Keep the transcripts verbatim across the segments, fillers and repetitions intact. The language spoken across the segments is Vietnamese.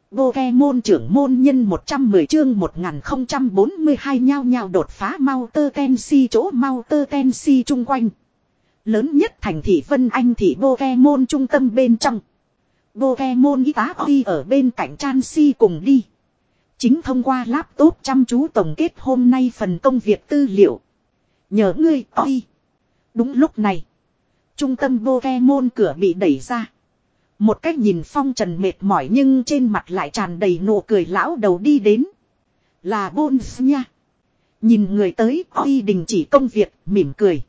Pokemon trưởng môn nhân một trăm mười chương một nghìn không trăm bốn mươi hai nhao nhao đột phá Mount Tensi chỗ Mount Tensi chung quanh. Lớn nhất thành thị Vân Anh thị Pokemon trung tâm bên trong. Pokemon y tá Oi ở bên cạnh Chansey cùng đi. Chính thông qua laptop chăm chú tổng kết hôm nay phần công việc tư liệu. Nhờ ngươi Oi. Đúng lúc này. Trung tâm Pokemon cửa bị đẩy ra. Một cách nhìn phong trần mệt mỏi nhưng trên mặt lại tràn đầy nụ cười lão đầu đi đến. Là Bones nha. Nhìn người tới Oi đình chỉ công việc mỉm cười.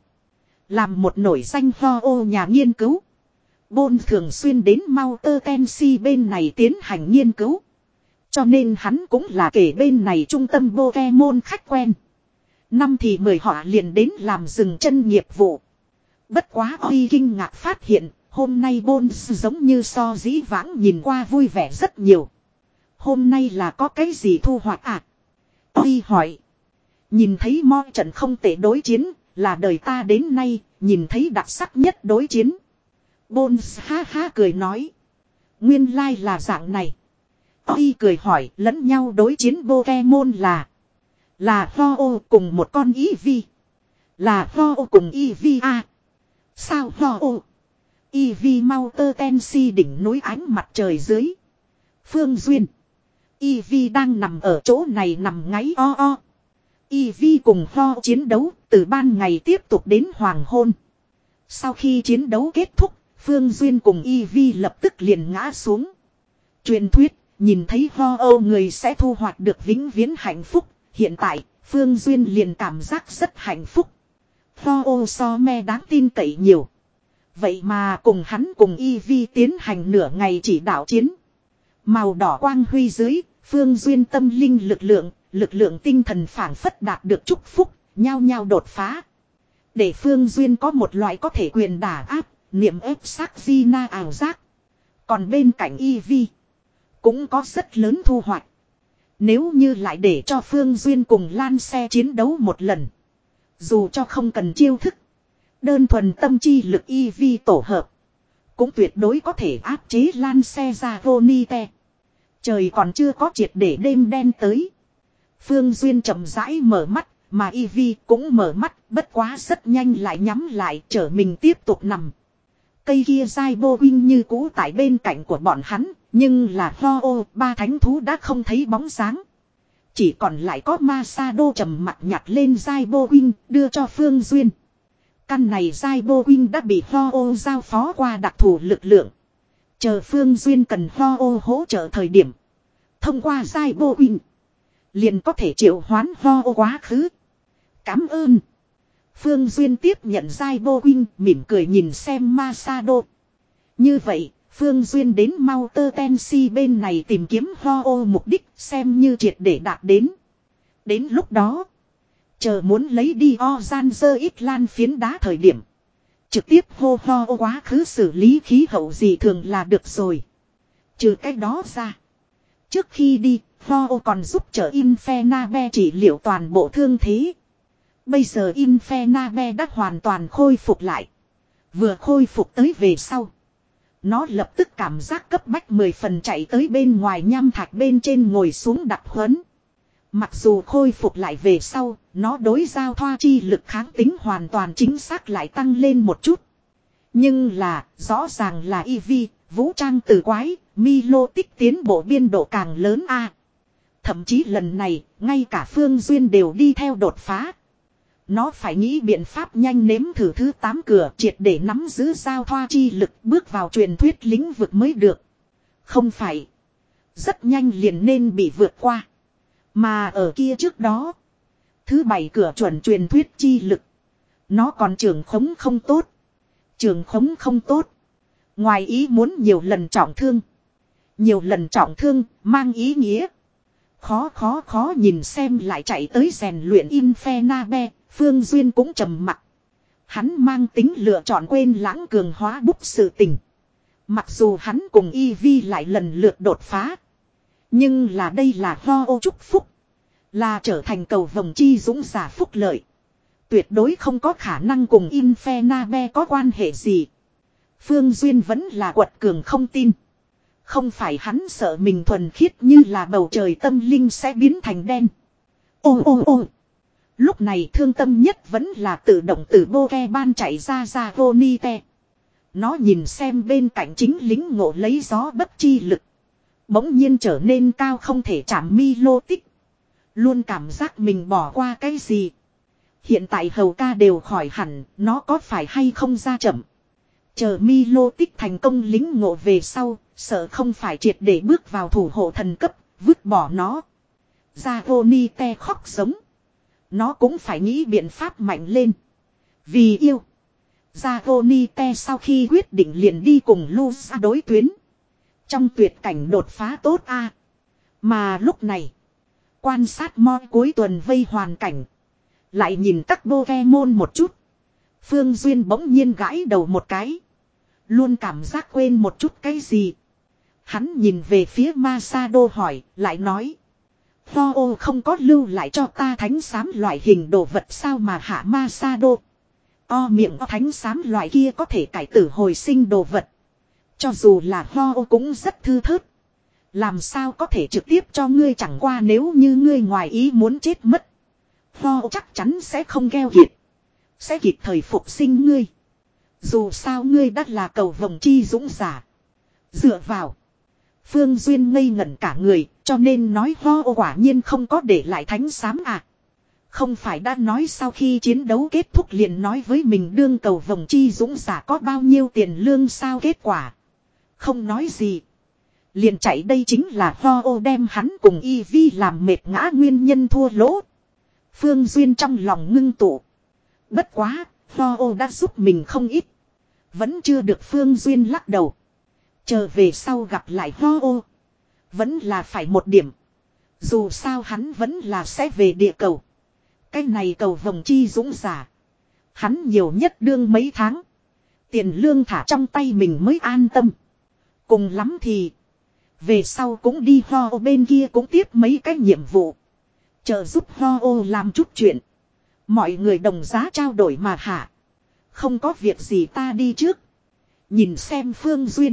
Làm một nổi danh ho ô nhà nghiên cứu. Bones thường xuyên đến Mount Tensi bên này tiến hành nghiên cứu. Cho nên hắn cũng là kể bên này trung tâm Pokemon khách quen. Năm thì mời họ liền đến làm dừng chân nghiệp vụ. Bất quá Oi kinh ngạc phát hiện. Hôm nay Bones giống như so dĩ vãng nhìn qua vui vẻ rất nhiều. Hôm nay là có cái gì thu hoạch à? Oi hỏi. Nhìn thấy mo trận không tệ đối chiến, là đời ta đến nay, nhìn thấy đặc sắc nhất đối chiến. Bones ha ha cười nói. Nguyên lai like là dạng này. Oi cười hỏi lẫn nhau đối chiến Pokemon là. Là Ho-Oh cùng một con Eevee. Là Ho-Oh cùng Eevee à? Sao Ho-Oh? Eevee Mount Tensi đỉnh núi ánh mặt trời dưới. Phương Duyên. Eevee đang nằm ở chỗ này nằm ngáy o o. Eevee cùng Ho chiến đấu từ ban ngày tiếp tục đến hoàng hôn. Sau khi chiến đấu kết thúc, Phương Duyên cùng Eevee lập tức liền ngã xuống. Truyền thuyết, nhìn thấy Ho Âu người sẽ thu hoạch được vĩnh viễn hạnh phúc. Hiện tại, Phương Duyên liền cảm giác rất hạnh phúc. Ho Âu so me đáng tin cậy nhiều. Vậy mà cùng hắn cùng Eevee tiến hành nửa ngày chỉ đạo chiến. Màu đỏ quang huy dưới, Phương Duyên tâm linh lực lượng, lực lượng tinh thần phản phất đạt được chúc phúc, nhao nhao đột phá. Để Phương Duyên có một loại có thể quyền đả áp, niệm ép sắc di na ảo giác. Còn bên cạnh Eevee, cũng có rất lớn thu hoạch. Nếu như lại để cho Phương Duyên cùng Lan Xe chiến đấu một lần. Dù cho không cần chiêu thức. Đơn thuần tâm chi lực Eevee tổ hợp. Cũng tuyệt đối có thể áp chế Lan Xe ra Vonite. Trời còn chưa có triệt để đêm đen tới. Phương Duyên chậm rãi mở mắt. Mà Eevee cũng mở mắt. Bất quá rất nhanh lại nhắm lại trở mình tiếp tục nằm. Cây kia dai bô huynh như cũ tại bên cạnh của bọn hắn. Nhưng là Ho-Oh ba thánh thú đã không thấy bóng dáng. Chỉ còn lại có Masado trầm mặt nhặt lên dai bô huynh đưa cho Phương Duyên. Căn này dai bô huynh đã bị Ho-Oh giao phó qua đặc thù lực lượng. Chờ Phương Duyên cần Ho-Oh hỗ trợ thời điểm. Thông qua dai bô huynh. Liền có thể triệu hoán Ho-Oh quá khứ. Cảm ơn. Phương Duyên tiếp nhận dai bô huynh mỉm cười nhìn xem Masado. Như vậy, Phương Duyên đến Mount Tensi bên này tìm kiếm Ho-Oh mục đích xem như triệt để đạt đến. Đến lúc đó. Chờ muốn lấy đi Ozanzer ít lan phiến đá thời điểm. Trực tiếp hô ho quá khứ xử lý khí hậu gì thường là được rồi. Trừ cái đó ra. Trước khi đi, ho còn giúp trợ Infenabe trị liệu toàn bộ thương thế. Bây giờ Infenabe đã hoàn toàn khôi phục lại. Vừa khôi phục tới về sau. Nó lập tức cảm giác cấp bách mười phần chạy tới bên ngoài nham thạch bên trên ngồi xuống đặt huấn. Mặc dù khôi phục lại về sau, nó đối giao thoa chi lực kháng tính hoàn toàn chính xác lại tăng lên một chút. Nhưng là, rõ ràng là Eevee, vũ trang từ quái, Milo tích tiến bộ biên độ càng lớn a. À, thậm chí lần này, ngay cả Phương Duyên đều đi theo đột phá. Nó phải nghĩ biện pháp nhanh nếm thử thứ tám cửa triệt để nắm giữ giao thoa chi lực bước vào truyền thuyết lĩnh vực mới được. Không phải. Rất nhanh liền nên bị vượt qua. Mà ở kia trước đó. Thứ bảy cửa chuẩn truyền thuyết chi lực. Nó còn trường khống không tốt. Trường khống không tốt. Ngoài ý muốn nhiều lần trọng thương. Nhiều lần trọng thương mang ý nghĩa. Khó khó khó nhìn xem lại chạy tới rèn luyện Infenabe. Phương Duyên cũng trầm mặc. Hắn mang tính lựa chọn quên lãng cường hóa bút sự tình. Mặc dù hắn cùng Eevee lại lần lượt đột phá. Nhưng là đây là Ho-Oh chúc phúc. Là trở thành cầu vồng chi dũng giả phúc lợi. Tuyệt đối không có khả năng cùng Infenabe có quan hệ gì. Phương Duyên vẫn là quật cường không tin. Không phải hắn sợ mình thuần khiết như là bầu trời tâm linh sẽ biến thành đen. Ô ô ô. Lúc này thương tâm nhất vẫn là tự động từ bô ke ban chạy ra ra vô ni te. Nó nhìn xem bên cạnh chính lính ngộ lấy gió bất chi lực. Bỗng nhiên trở nên cao không thể chạm mi lô tích. Luôn cảm giác mình bỏ qua cái gì. Hiện tại hầu ca đều khỏi hẳn, nó có phải hay không ra chậm. Chờ mi lô tích thành công lính ngộ về sau, sợ không phải triệt để bước vào thủ hộ thần cấp, vứt bỏ nó. Ra vô ni te khóc giống. Nó cũng phải nghĩ biện pháp mạnh lên. Vì yêu. Ra vô ni te sau khi quyết định liền đi cùng Lu ra đối tuyến. Trong tuyệt cảnh đột phá tốt a. Mà lúc này. Quan sát moi cuối tuần vây hoàn cảnh. Lại nhìn các Pokemon một chút. Phương Duyên bỗng nhiên gãi đầu một cái. Luôn cảm giác quên một chút cái gì. Hắn nhìn về phía Masado hỏi, lại nói. Tho không có lưu lại cho ta thánh xám loại hình đồ vật sao mà hạ Masado. O miệng o thánh xám loại kia có thể cải tử hồi sinh đồ vật. Cho dù là Tho cũng rất thư thớt. Làm sao có thể trực tiếp cho ngươi chẳng qua nếu như ngươi ngoài ý muốn chết mất. Tho chắc chắn sẽ không keo kiệt. Sẽ kịp thời phục sinh ngươi. Dù sao ngươi đã là cầu vồng chi dũng giả. Dựa vào. Phương Duyên ngây ngẩn cả người, cho nên nói Ho quả nhiên không có để lại thánh xám à. Không phải đã nói sau khi chiến đấu kết thúc liền nói với mình đương cầu vồng chi dũng giả có bao nhiêu tiền lương sao kết quả. Không nói gì. Liền chạy đây chính là Ho đem hắn cùng Y Vi làm mệt ngã nguyên nhân thua lỗ. Phương Duyên trong lòng ngưng tụ. Bất quá, Ho đã giúp mình không ít. Vẫn chưa được Phương Duyên lắc đầu. Chờ về sau gặp lại Ho vẫn là phải một điểm. Dù sao hắn vẫn là sẽ về địa cầu. Cái này cầu vồng chi dũng giả. Hắn nhiều nhất đương mấy tháng. Tiền lương thả trong tay mình mới an tâm. Cùng lắm thì. Về sau cũng đi Ho bên kia cũng tiếp mấy cái nhiệm vụ. Chờ giúp Ho làm chút chuyện. Mọi người đồng giá trao đổi mà hả. Không có việc gì ta đi trước. Nhìn xem Phương Duyên.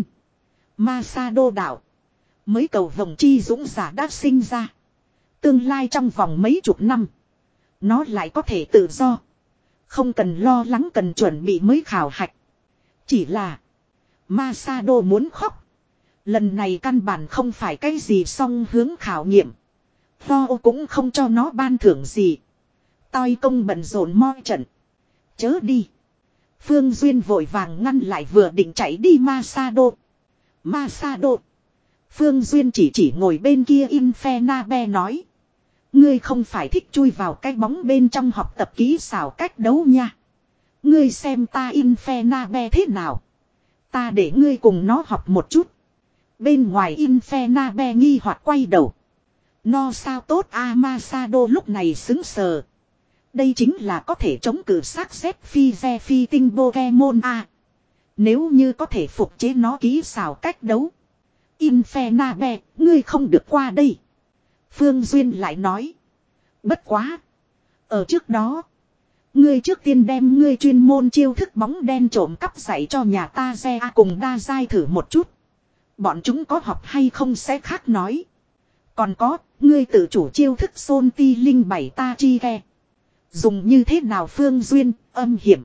Masado đạo. Mới cầu vồng chi dũng giả đã sinh ra. Tương lai trong vòng mấy chục năm. Nó lại có thể tự do. Không cần lo lắng cần chuẩn bị mới khảo hạch. Chỉ là. Masado muốn khóc. Lần này căn bản không phải cái gì song hướng khảo nghiệm. Tho cũng không cho nó ban thưởng gì. Toi công bận rộn moi trận. Chớ đi. Phương Duyên vội vàng ngăn lại vừa định chạy đi Masado. Masado. Phương Duyên chỉ chỉ ngồi bên kia Infernabe nói. Ngươi không phải thích chui vào cái bóng bên trong học tập kỹ xảo cách đấu nha. Ngươi xem ta Infernabe thế nào. Ta để ngươi cùng nó học một chút. Bên ngoài Infernabe nghi hoặc quay đầu. No sao tốt a Masado lúc này xứng sờ. Đây chính là có thể chống cự xác xếp phi xe phi tinh Pokemon a. Nếu như có thể phục chế nó kỹ xảo cách đấu. Infernabe, ngươi không được qua đây. Phương Duyên lại nói. Bất quá. Ở trước đó. Ngươi trước tiên đem ngươi chuyên môn chiêu thức bóng đen trộm cắp dạy cho nhà ta xe cùng đa giai thử một chút. Bọn chúng có học hay không sẽ khác nói. Còn có, ngươi tự chủ chiêu thức xôn ti linh bảy ta chi ghe. Dùng như thế nào Phương Duyên, âm hiểm.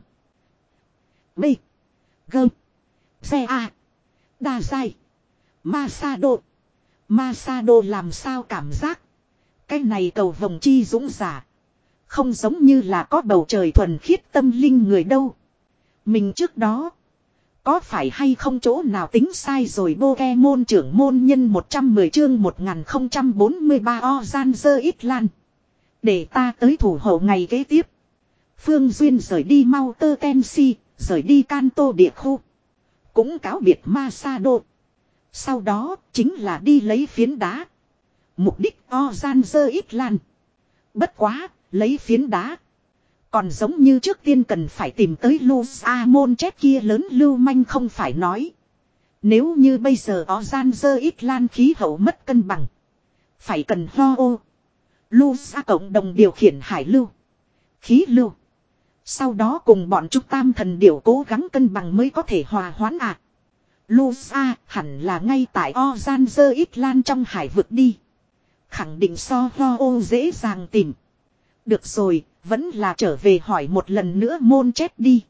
B. Gơm. Xe A. Đa giai. Masado. Masado làm sao cảm giác. Cái này cầu vồng chi dũng giả. Không giống như là có bầu trời thuần khiết tâm linh người đâu. Mình trước đó. Có phải hay không chỗ nào tính sai rồi Pokemon trưởng môn nhân một trăm mười chương một nghìn không trăm bốn mươi ba Ozanzer Itlan. Để ta tới thủ hộ ngày kế tiếp. Phương Duyên rời đi Mauter Tensi, rời đi Kanto địa khu. Cũng cáo biệt Masado. Sau đó chính là đi lấy phiến đá. Mục đích Ozanzer Itlan. Bất quá, lấy phiến đá. Còn giống như trước tiên cần phải tìm tới Luzamon chết kia lớn lưu manh không phải nói. Nếu như bây giờ Ozanzer Itlan khí hậu mất cân bằng. Phải cần Ho ô. Luza cộng đồng điều khiển hải lưu. Khí lưu. Sau đó cùng bọn chúng tam thần điểu cố gắng cân bằng mới có thể hòa hoãn à. Lusa hẳn là ngay tại Ozanzer Island trong hải vực đi. Khẳng định so Ho ô dễ dàng tìm. Được rồi, vẫn là trở về hỏi một lần nữa môn chết đi.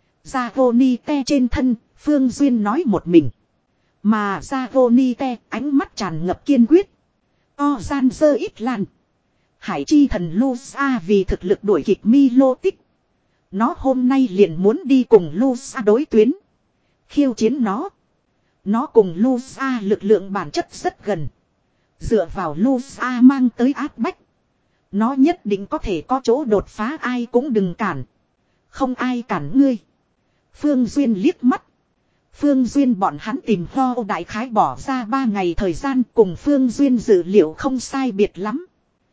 Zagonite trên thân, Phương Duyên nói một mình. Mà Zagonite ánh mắt tràn ngập kiên quyết. Ozanzer Island. Hải chi thần Lusa vì thực lực đuổi kịp Milotic. Nó hôm nay liền muốn đi cùng Lusa đối tuyến. Khiêu chiến nó. Nó cùng Lusa lực lượng bản chất rất gần. Dựa vào Lusa mang tới áp bách. Nó nhất định có thể có chỗ đột phá, ai cũng đừng cản. Không ai cản ngươi. Phương Duyên liếc mắt. Phương Duyên bọn hắn tìm Ho đại khái bỏ ra ba ngày thời gian, cùng Phương Duyên dự liệu không sai biệt lắm.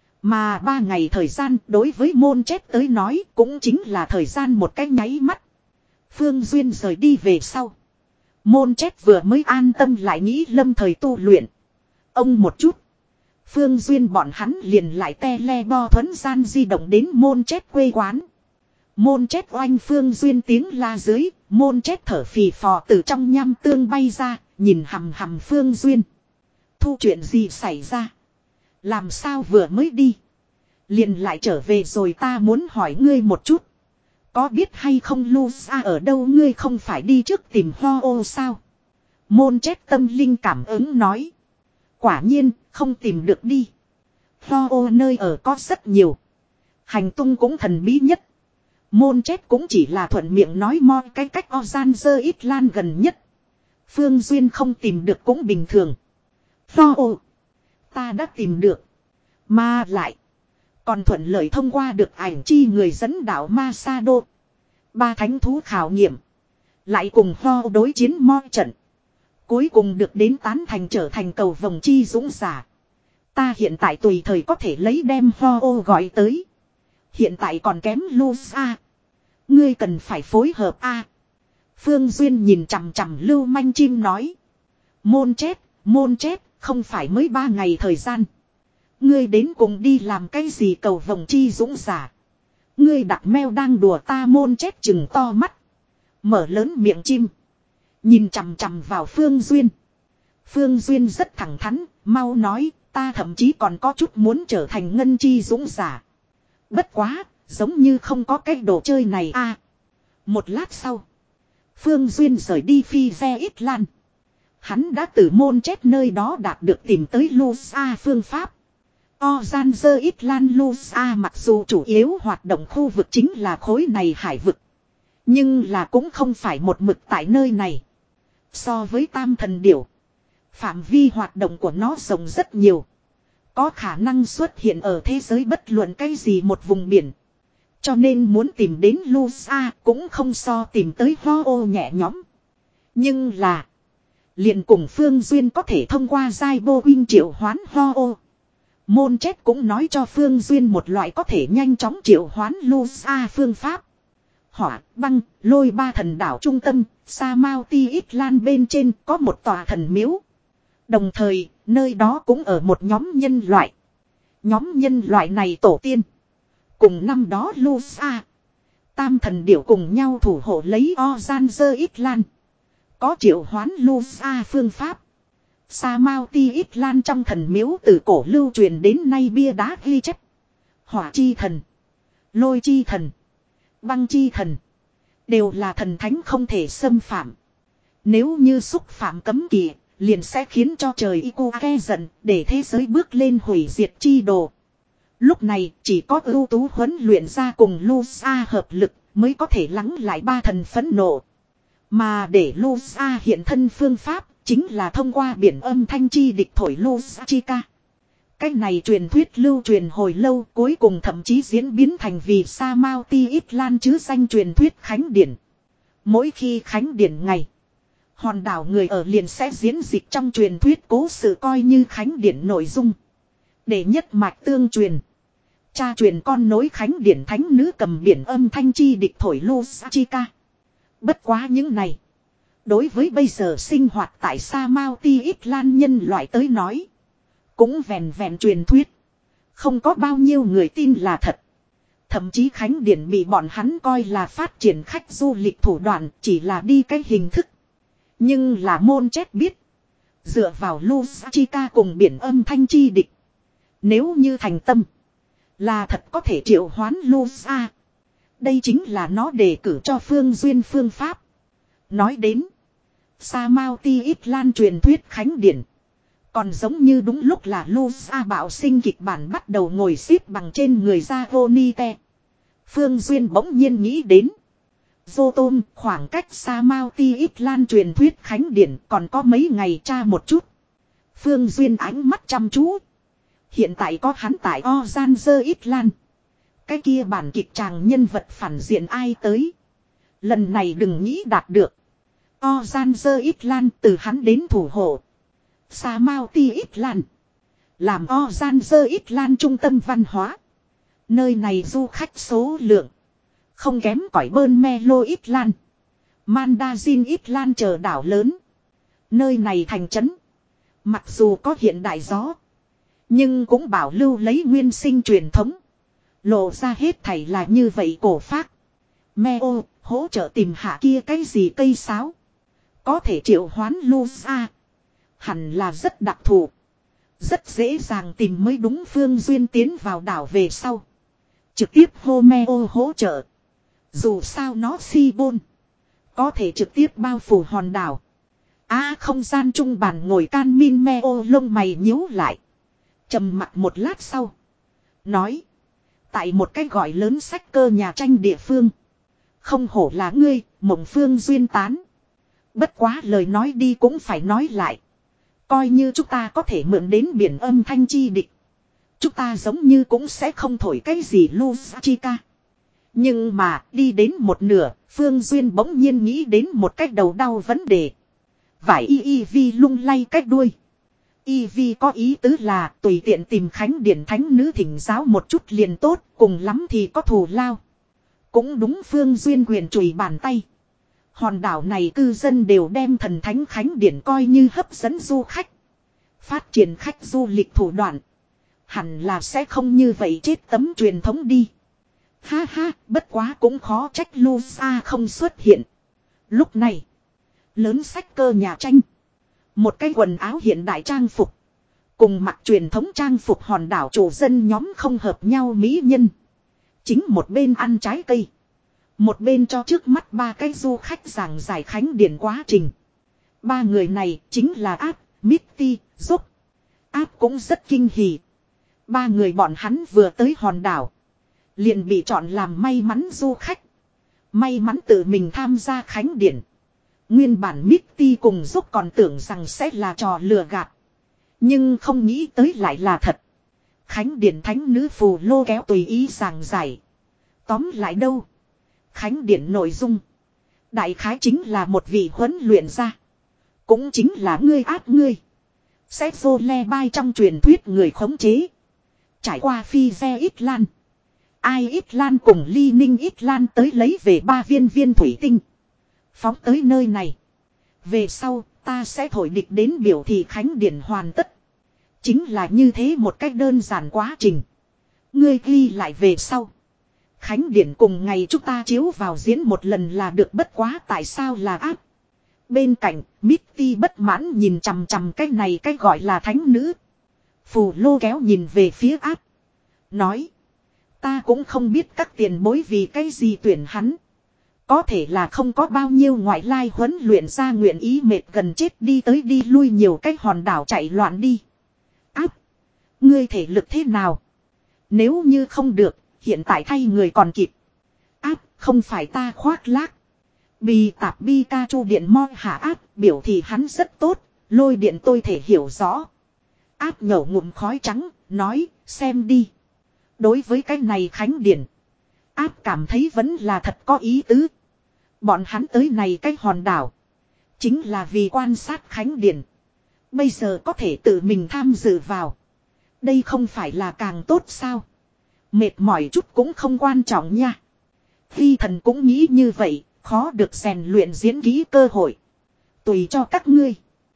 Mà ba ngày thời gian đối với môn chết tới nói cũng chính là thời gian một cái nháy mắt. Phương Duyên rời đi về sau. Môn chết vừa mới an tâm lại nghĩ lâm thời tu luyện. Ông một chút. Phương Duyên bọn hắn liền lại tele bo thuấn gian di động đến môn chết quê quán. Môn chết oanh Phương Duyên tiếng la dưới, môn chết thở phì phò từ trong nham tương bay ra, nhìn hầm hầm Phương Duyên. Thu chuyện gì xảy ra? Làm sao vừa mới đi? Liền lại trở về rồi, ta muốn hỏi ngươi một chút. Có biết hay không Lusa ở đâu, ngươi không phải đi trước tìm Ho ô sao? Môn chết tâm linh cảm ứng nói. Quả nhiên, không tìm được đi. Ho ô nơi ở có rất nhiều. Hành tung cũng thần bí nhất. Môn chết cũng chỉ là thuận miệng nói mo cái cách Ozanzer Island gần nhất. Phương Duyên không tìm được cũng bình thường. Ho ô. Ta đã tìm được. Mà lại. Còn thuận lợi thông qua được ảnh chi người dẫn đảo Masado. Ba thánh thú khảo nghiệm. Lại cùng Ho đối chiến mo trận. Cuối cùng được đến tán thành trở thành cầu vồng chi dũng giả. Ta hiện tại tùy thời có thể lấy đem Ho ô gọi tới. Hiện tại còn kém Lusa. Ngươi cần phải phối hợp a. Phương Duyên nhìn chằm chằm lưu manh chim nói. Môn chết, môn chết, không phải mới ba ngày thời gian. Ngươi đến cùng đi làm cái gì cầu vồng chi dũng giả. Ngươi đặt meo đang đùa ta, môn chết chừng to mắt. Mở lớn miệng chim. Nhìn chằm chằm vào Phương Duyên. Phương Duyên rất thẳng thắn, mau nói, ta thậm chí còn có chút muốn trở thành ngân chi dũng giả. Bất quá, giống như không có cái đồ chơi này a. Một lát sau, Phương Duyên rời đi Phi Ve Ít Lan. Hắn đã từ môn chết nơi đó đạt được tìm tới Lusa phương pháp. Ozanzer Island Lusa mặc dù chủ yếu hoạt động khu vực chính là khối này hải vực. Nhưng là cũng không phải một mực tại nơi này. So với tam thần điểu, phạm vi hoạt động của nó rộng rất nhiều. Có khả năng xuất hiện ở thế giới bất luận cái gì một vùng biển. Cho nên muốn tìm đến Lusa cũng không so tìm tới Ho ô nhẹ nhõm. Nhưng là liền cùng Phương Duyên có thể thông qua giai bô huynh triệu hoán Ho ô. Môn chết cũng nói cho Phương Duyên một loại có thể nhanh chóng triệu hoán Lusa phương pháp. Hỏa, băng, lôi ba thần đảo trung tâm, Samauti Island bên trên có một tòa thần miếu. Đồng thời, nơi đó cũng ở một nhóm nhân loại. Nhóm nhân loại này tổ tiên. Cùng năm đó Lusa, tam thần điểu cùng nhau thủ hộ lấy Ozanzer Island. Có triệu hoán Lusa phương pháp. Samauti Island trong thần miếu từ cổ lưu truyền đến nay bia đá ghi chép. Hỏa chi thần, lôi chi thần, băng chi thần đều là thần thánh không thể xâm phạm. Nếu như xúc phạm cấm kỵ, liền sẽ khiến cho trời Ikuke giận, để thế giới bước lên hủy diệt chi đồ. Lúc này chỉ có ưu tú huấn luyện ra cùng Lusa hợp lực mới có thể lắng lại ba thần phẫn nộ. Mà để Lusa hiện thân phương pháp chính là thông qua biển âm thanh chi địch thổi Lusa chi ca. Cách này truyền thuyết lưu truyền hồi lâu, cuối cùng thậm chí diễn biến thành vì Samauti Island chứ danh truyền thuyết khánh điển. Mỗi khi khánh điển ngày, hòn đảo người ở liền sẽ diễn dịch trong truyền thuyết cố sự coi như khánh điển nội dung. Để nhất mạch tương truyền. Cha truyền con nối khánh điển thánh nữ cầm biển âm thanh chi địch thổi Lusa chi ca. Bất quá những này, đối với bây giờ sinh hoạt tại Samauti Island nhân loại tới nói, cũng vẹn vẹn truyền thuyết. Không có bao nhiêu người tin là thật. Thậm chí khánh điển bị bọn hắn coi là phát triển khách du lịch thủ đoạn, chỉ là đi cái hình thức. Nhưng là môn chết biết. Dựa vào Luchika cùng biển âm thanh chi địch. Nếu như thành tâm. Là thật có thể triệu hoán Lucha. Đây chính là nó đề cử cho Phương Duyên phương pháp. Nói đến. Sa Mao Ti Ít Lan truyền thuyết khánh điển. Còn giống như đúng lúc là Lucha bạo sinh kịch bản bắt đầu ngồi xếp bằng trên người ra Vonite. Phương Duyên bỗng nhiên nghĩ đến. Vô tôm khoảng cách Sa Mao Ti Ít Lan truyền thuyết khánh điển còn có mấy ngày tra một chút. Phương Duyên ánh mắt chăm chú. Hiện tại có hắn tại Ozanzer Ít Lan. Cái kia bản kịch chàng nhân vật phản diện ai tới. Lần này đừng nghĩ đạt được. Ozanzer Ít Lan từ hắn đến thủ hộ. Sa Mao Ti Ít Lan. Làm Ozanzer Ít Lan trung tâm văn hóa. Nơi này du khách số lượng. Không kém cỏi bơn Melo Ít Lan. Mandazin Ít Lan chờ đảo lớn. Nơi này thành trấn. Mặc dù có hiện đại gió. Nhưng cũng bảo lưu lấy nguyên sinh truyền thống. Lộ ra hết thảy là như vậy cổ phác. Meo hỗ trợ tìm hạ kia cái gì cây sáo. Có thể triệu hoán Lucha. Hẳn là rất đặc thù. Rất dễ dàng tìm mới đúng. Phương Duyên tiến vào đảo về sau. Trực tiếp hô Meo hỗ trợ. Dù sao nó si bôn. Có thể trực tiếp bao phủ hòn đảo. À không gian trung bàn ngồi can min Meo lông mày nhíu lại. Trầm mặt một lát sau. Nói. Tại một cái gọi lớn sách cơ nhà tranh địa phương. Không hổ là ngươi, mộng Phương Duyên tán. Bất quá lời nói đi cũng phải nói lại. Coi như chúng ta có thể mượn đến biển âm thanh chi địch. Chúng ta giống như cũng sẽ không thổi cái gì Luchika. Nhưng mà đi đến một nửa, Phương Duyên bỗng nhiên nghĩ đến một cách đầu đau vấn đề. Vải y y vi lung lay cách đuôi. Y vi có ý tứ là tùy tiện tìm khánh điển thánh nữ thỉnh giáo một chút liền tốt, cùng lắm thì có thù lao. Cũng đúng. Phương Duyên quyền chùi bàn tay. Hòn đảo này cư dân đều đem thần thánh khánh điển coi như hấp dẫn du khách. Phát triển khách du lịch thủ đoạn. Hẳn là sẽ không như vậy chết tấm truyền thống đi. Ha ha, bất quá cũng khó trách Lucha không xuất hiện. Lúc này, lớn sách cơ nhà tranh. Một cái quần áo hiện đại trang phục. Cùng mặc truyền thống trang phục hòn đảo chủ dân nhóm không hợp nhau mỹ nhân. Chính một bên ăn trái cây. Một bên cho trước mắt ba cái du khách giảng giải khánh điển quá trình. Ba người này chính là Áp, Mitty, Giúp. Áp cũng rất kinh hỉ. Ba người bọn hắn vừa tới hòn đảo. Liền bị chọn làm may mắn du khách. May mắn tự mình tham gia khánh điển. Nguyên bản Mitty cùng Giúp còn tưởng rằng sẽ là trò lừa gạt. Nhưng không nghĩ tới lại là thật. Khánh điển thánh nữ phù lô kéo tùy ý giảng giải. Tóm lại đâu. Khánh điển nội dung. Đại khái chính là một vị huấn luyện gia. Cũng chính là ngươi Áp ngươi. Sẽ vô le bai trong truyền thuyết người khống chế. Trải qua phi ve ít lan. Ai ít lan cùng ly ninh ít lan tới lấy về ba viên viên thủy tinh. Phóng tới nơi này. Về sau ta sẽ thổi địch đến biểu thị khánh điển hoàn tất. Chính là như thế một cách đơn giản quá trình. Ngươi ghi lại về sau. Khánh điển cùng ngày chúng ta chiếu vào diễn một lần là được, bất quá tại sao là Áp. Bên cạnh, Mitty bất mãn nhìn chằm chằm cái này cái gọi là thánh nữ. Phù lô kéo nhìn về phía Áp. Nói. Ta cũng không biết các tiền bối vì cái gì tuyển hắn. Có thể là không có bao nhiêu ngoại lai huấn luyện ra nguyện ý mệt gần chết đi tới đi lui nhiều cái hòn đảo chạy loạn đi. Áp. Ngươi thể lực thế nào? Nếu như không được, hiện tại thay người còn kịp. Áp, không phải ta khoác lác. Bì tạp Pikachu điện mo hạ Áp, biểu thì hắn rất tốt, lôi điện tôi thể hiểu rõ. Áp nhổ ngụm khói trắng, nói, xem đi. Đối với cái này khánh điển, Áp cảm thấy vẫn là thật có ý tứ. Bọn hắn tới này cái hòn đảo, chính là vì quan sát khánh điển. Bây giờ có thể tự mình tham dự vào. Đây không phải là càng tốt sao? Mệt mỏi chút cũng không quan trọng nha. Phi thần cũng nghĩ như vậy, khó được rèn luyện diễn kỹ cơ hội. Tùy cho các ngươi.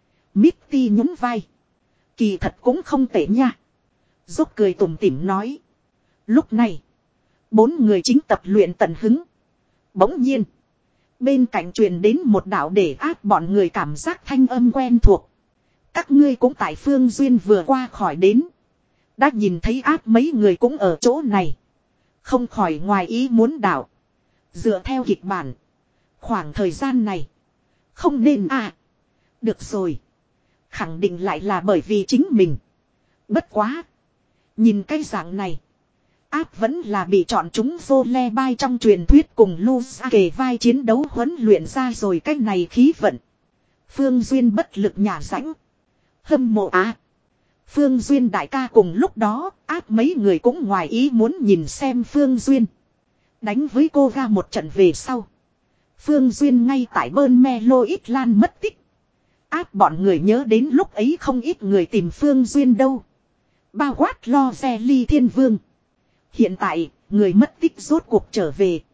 Mitty nhún vai. Kỳ thật cũng không tệ nha. Giúp cười tủm tỉm nói. Lúc này, bốn người chính tập luyện tận hứng. Bỗng nhiên, Bên cạnh truyền đến một đạo để áp bọn người cảm giác thanh âm quen thuộc. Các ngươi cũng tại Phương Duyên vừa qua khỏi đến. Đã nhìn thấy áp mấy người cũng ở chỗ này. Không khỏi ngoài ý muốn đảo. Dựa theo kịch bản. Khoảng thời gian này. Không nên à. Được rồi. Khẳng định lại là bởi vì chính mình. Bất quá. Nhìn cái dạng này. Áp vẫn là bị chọn chúng vô le bay trong truyền thuyết cùng Lusa kề vai chiến đấu huấn luyện ra rồi cái này khí vận. Phương Duyên bất lực nhả rãnh. Hâm mộ á. Phương Duyên đại ca cùng lúc đó áp mấy người cũng ngoài ý muốn nhìn xem Phương Duyên. Đánh với cô ra một trận về sau. Phương Duyên ngay tại bơn me lô ít lan mất tích. Áp bọn người nhớ đến lúc ấy không ít người tìm Phương Duyên đâu. Bao quát lo xe ly thiên vương. Hiện tại, người mất tích rốt cuộc trở về.